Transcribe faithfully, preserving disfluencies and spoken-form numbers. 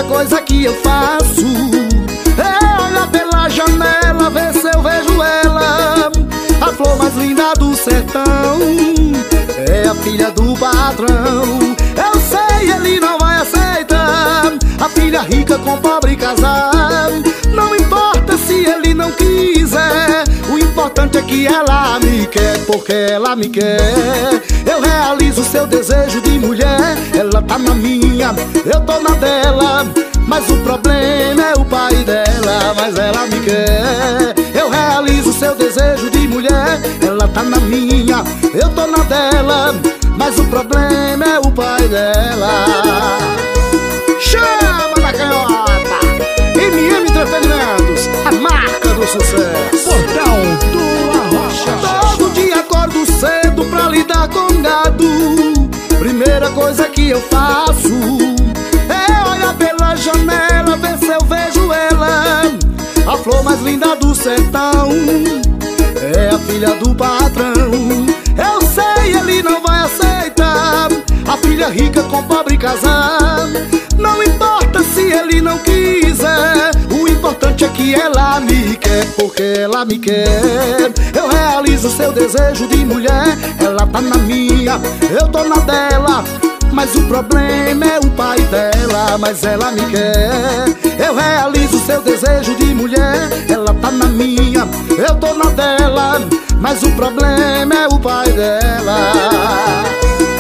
coisa que eu faço é olhar pela janela, ver se eu vejo ela, a flor mais linda do sertão. É a filha do patrão. Eu sei, ele não vai aceitar a filha rica com pobre casar. Não importa se ele não quiser, o importante é que ela me quer, porque ela me quer. Eu realizo seu desejo de mulher. Ela tá na minha, eu tô na dela, mas o problema é o pai dela. Mas ela me quer. Eu realizo seu desejo de mulher. Ela tá na minha, eu tô na dela, mas o problema é o pai dela. Chama da canhota! M M Entretenimentos, a marca do sucesso. Portal do Arrocha. Todo dia acordo cedo pra lidar com gado. Primeira coisa que eu faço é olhar pela janela, ver se eu vejo ela, a flor mais linda do sertão. É a filha do patrão. Eu sei, ele não vai aceitar a filha rica com pobre casar. Não importa se ele não quiser, o importante é que ela me quer, porque ela me quer. Eu realizo seu desejo de mulher. Ela tá na minha, eu tô na dela, mas o problema é o pai dela. Mas ela me quer. Eu realizo seu desejo de mulher. Ela tá na minha, eu tô na dela, mas o problema é o pai dela.